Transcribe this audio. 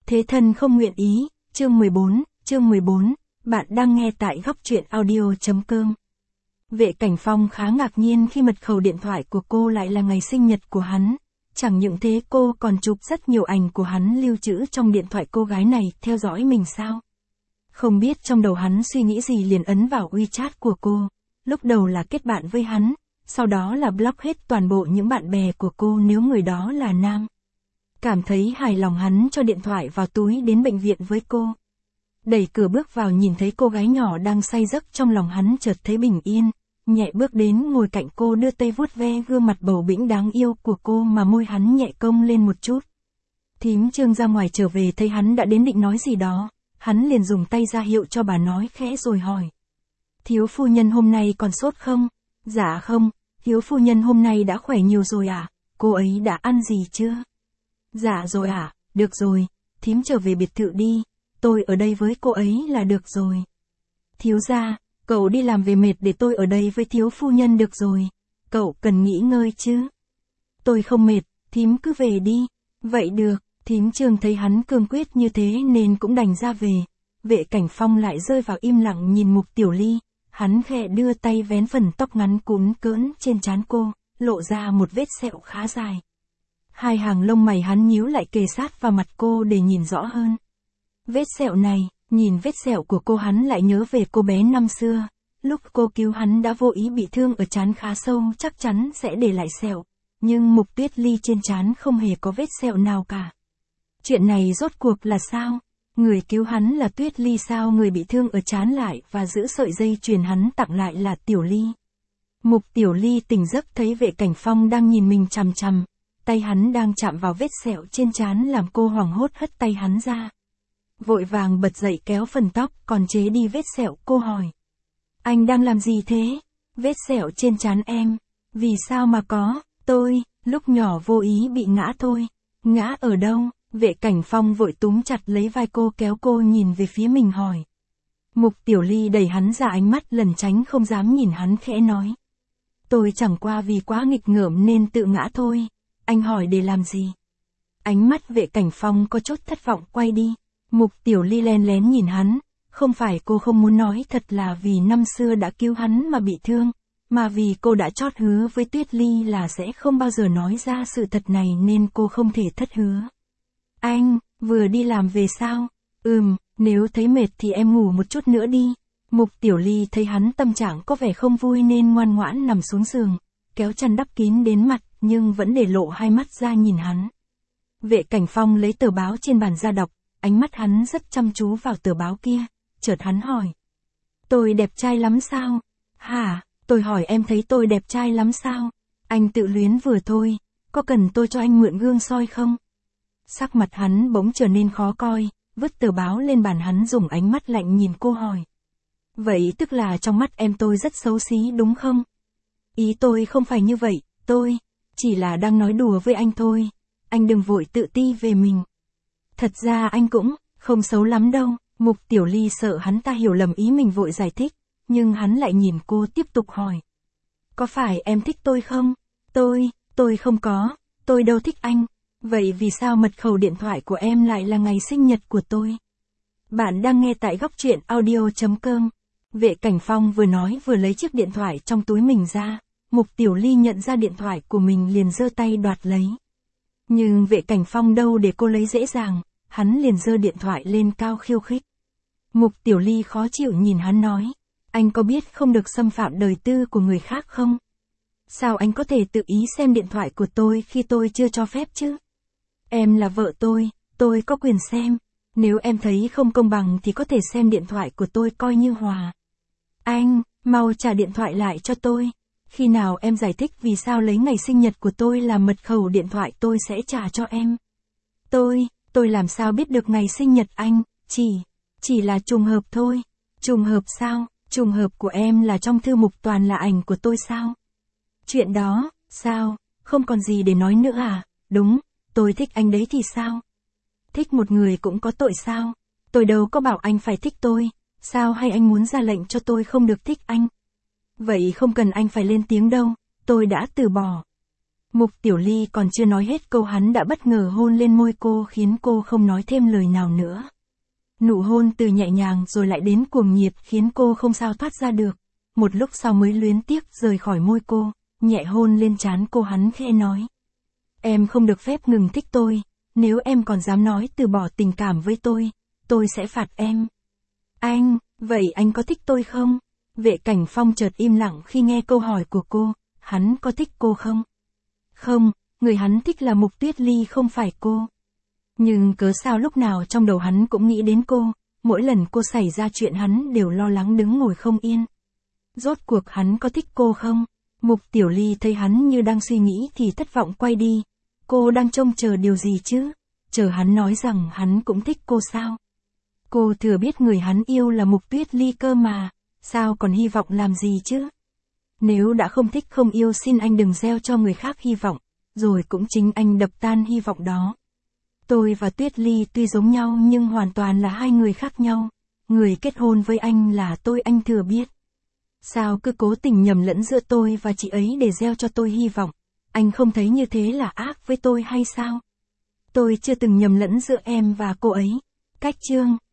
Thế thân không nguyện ý, chương 14, bạn đang nghe tại góc truyện audio.com. Vệ Cảnh Phong khá ngạc nhiên khi mật khẩu điện thoại của cô lại là ngày sinh nhật của hắn. Chẳng những thế cô còn chụp rất nhiều ảnh của hắn lưu trữ trong điện thoại cô gái này theo dõi mình sao. Không biết trong đầu hắn suy nghĩ gì liền ấn vào WeChat của cô. Lúc đầu là kết bạn với hắn, sau đó là block hết toàn bộ những bạn bè của cô nếu người đó là nam. Cảm thấy hài lòng hắn cho điện thoại vào túi đến bệnh viện với cô. Đẩy cửa bước vào nhìn thấy cô gái nhỏ đang say giấc trong lòng hắn chợt thấy bình yên, nhẹ bước đến ngồi cạnh cô đưa tay vuốt ve gương mặt bầu bĩnh đáng yêu của cô mà môi hắn nhẹ cong lên một chút. Thím Trương ra ngoài trở về thấy hắn đã đến định nói gì đó, hắn liền dùng tay ra hiệu cho bà nói khẽ rồi hỏi. Thiếu phu nhân hôm nay còn sốt không? Dạ không, thiếu phu nhân hôm nay đã khỏe nhiều rồi à? Cô ấy đã ăn gì chưa? Dạ rồi ạ, được rồi, thím trở về biệt thự đi, tôi ở đây với cô ấy là được rồi. Thiếu gia, cậu đi làm về mệt để tôi ở đây với thiếu phu nhân được rồi, cậu cần nghỉ ngơi chứ. Tôi không mệt, thím cứ về đi. Vậy được, thím Trương thấy hắn cương quyết như thế nên cũng đành ra về. Vệ Cảnh Phong lại rơi vào im lặng nhìn Mục Tiểu Ly, hắn khẽ đưa tay vén phần tóc ngắn cún cỡn trên trán cô, lộ ra một vết sẹo khá dài. Hai hàng lông mày hắn nhíu lại kề sát vào mặt cô để nhìn rõ hơn. Vết sẹo này, nhìn vết sẹo của cô hắn lại nhớ về cô bé năm xưa. Lúc cô cứu hắn đã vô ý bị thương ở trán khá sâu chắc chắn sẽ để lại sẹo. Nhưng Mục Tuyết Ly trên trán không hề có vết sẹo nào cả. Chuyện này rốt cuộc là sao? Người cứu hắn là Tuyết Ly sao người bị thương ở trán lại và giữ sợi dây chuyền hắn tặng lại là Tiểu Ly. Mục Tiểu Ly tỉnh giấc thấy Vệ Cảnh Phong đang nhìn mình chằm chằm. Tay hắn đang chạm vào vết sẹo trên trán làm cô hoảng hốt hất tay hắn ra. Vội vàng bật dậy kéo phần tóc còn chế đi vết sẹo cô hỏi. Anh đang làm gì thế? Vết sẹo trên trán em. Vì sao mà có? Tôi, lúc nhỏ vô ý bị ngã thôi. Ngã ở đâu? Vệ Cảnh Phong vội túm chặt lấy vai cô kéo cô nhìn về phía mình hỏi. Mục Tiểu Ly đẩy hắn ra ánh mắt lẩn tránh không dám nhìn hắn khẽ nói. Tôi chẳng qua vì quá nghịch ngợm nên tự ngã thôi. Anh hỏi để làm gì? Ánh mắt Vệ Cảnh Phong có chút thất vọng quay đi. Mục Tiểu Ly len lén nhìn hắn. Không phải cô không muốn nói thật là vì năm xưa đã cứu hắn mà bị thương. Mà vì cô đã chót hứa với Tuyết Ly là sẽ không bao giờ nói ra sự thật này nên cô không thể thất hứa. Anh, vừa đi làm về sao? Nếu thấy mệt thì em ngủ một chút nữa đi. Mục Tiểu Ly thấy hắn tâm trạng có vẻ không vui nên ngoan ngoãn nằm xuống giường, kéo chăn đắp kín đến mặt nhưng vẫn để lộ hai mắt ra nhìn hắn. Vệ Cảnh Phong lấy tờ báo trên bàn ra đọc, ánh mắt hắn rất chăm chú vào tờ báo kia, chợt hắn hỏi. Tôi đẹp trai lắm sao? Hả, tôi hỏi em thấy tôi đẹp trai lắm sao? Anh tự luyến vừa thôi, có cần tôi cho anh mượn gương soi không? Sắc mặt hắn bỗng trở nên khó coi, vứt tờ báo lên bàn hắn dùng ánh mắt lạnh nhìn cô hỏi. Vậy tức là trong mắt em tôi rất xấu xí đúng không? Ý tôi không phải như vậy, tôi chỉ là đang nói đùa với anh thôi, anh đừng vội tự ti về mình. Thật ra anh cũng không xấu lắm đâu. Mục Tiểu Ly sợ hắn ta hiểu lầm ý mình vội giải thích, nhưng hắn lại nhìn cô tiếp tục hỏi. Có phải em thích tôi không? Tôi không có, tôi đâu thích anh. Vậy vì sao mật khẩu điện thoại của em lại là ngày sinh nhật của tôi? Bạn đang nghe tại góc truyện audio.com. Vệ Cảnh Phong vừa nói vừa lấy chiếc điện thoại trong túi mình ra. Mục Tiểu Ly nhận ra điện thoại của mình liền giơ tay đoạt lấy. Nhưng Vệ Cảnh Phong đâu để cô lấy dễ dàng, hắn liền giơ điện thoại lên cao khiêu khích. Mục Tiểu Ly khó chịu nhìn hắn nói. Anh có biết không được xâm phạm đời tư của người khác không? Sao anh có thể tự ý xem điện thoại của tôi khi tôi chưa cho phép chứ? Em là vợ tôi có quyền xem. Nếu em thấy không công bằng thì có thể xem điện thoại của tôi coi như hòa. Anh, mau trả điện thoại lại cho tôi. Khi nào em giải thích vì sao lấy ngày sinh nhật của tôi làm mật khẩu điện thoại tôi sẽ trả cho em. Tôi làm sao biết được ngày sinh nhật anh, chỉ là trùng hợp thôi. Trùng hợp sao? Trùng hợp của em là trong thư mục toàn là ảnh của tôi sao? Chuyện đó, sao, không còn gì để nói nữa à? Đúng, tôi thích anh đấy thì sao? Thích một người cũng có tội sao? Tôi đâu có bảo anh phải thích tôi, sao hay anh muốn ra lệnh cho tôi không được thích anh? Vậy không cần anh phải lên tiếng đâu, tôi đã từ bỏ. Mục Tiểu Ly còn chưa nói hết câu hắn đã bất ngờ hôn lên môi cô khiến cô không nói thêm lời nào nữa. Nụ hôn từ nhẹ nhàng rồi lại đến cuồng nhiệt khiến cô không sao thoát ra được. Một lúc sau mới luyến tiếc rời khỏi môi cô, nhẹ hôn lên trán cô hắn khẽ nói. Em không được phép ngừng thích tôi, nếu em còn dám nói từ bỏ tình cảm với tôi sẽ phạt em. Anh, vậy anh có thích tôi không? Vệ Cảnh Phong chợt im lặng khi nghe câu hỏi của cô, hắn có thích cô không? Không, người hắn thích là Mục Tuyết Ly không phải cô. Nhưng cớ sao lúc nào trong đầu hắn cũng nghĩ đến cô, mỗi lần cô xảy ra chuyện hắn đều lo lắng đứng ngồi không yên. Rốt cuộc hắn có thích cô không? Mục Tiểu Ly thấy hắn như đang suy nghĩ thì thất vọng quay đi. Cô đang trông chờ điều gì chứ? Chờ hắn nói rằng hắn cũng thích cô sao? Cô thừa biết người hắn yêu là Mục Tuyết Ly cơ mà, sao còn hy vọng làm gì chứ? Nếu đã không thích không yêu xin anh đừng gieo cho người khác hy vọng, rồi cũng chính anh đập tan hy vọng đó. Tôi và Tuyết Ly tuy giống nhau nhưng hoàn toàn là hai người khác nhau. Người kết hôn với anh là tôi, anh thừa biết. Sao cứ cố tình nhầm lẫn giữa tôi và chị ấy để gieo cho tôi hy vọng? Anh không thấy như thế là ác với tôi hay sao? Tôi chưa từng nhầm lẫn giữa em và cô ấy. Cách chương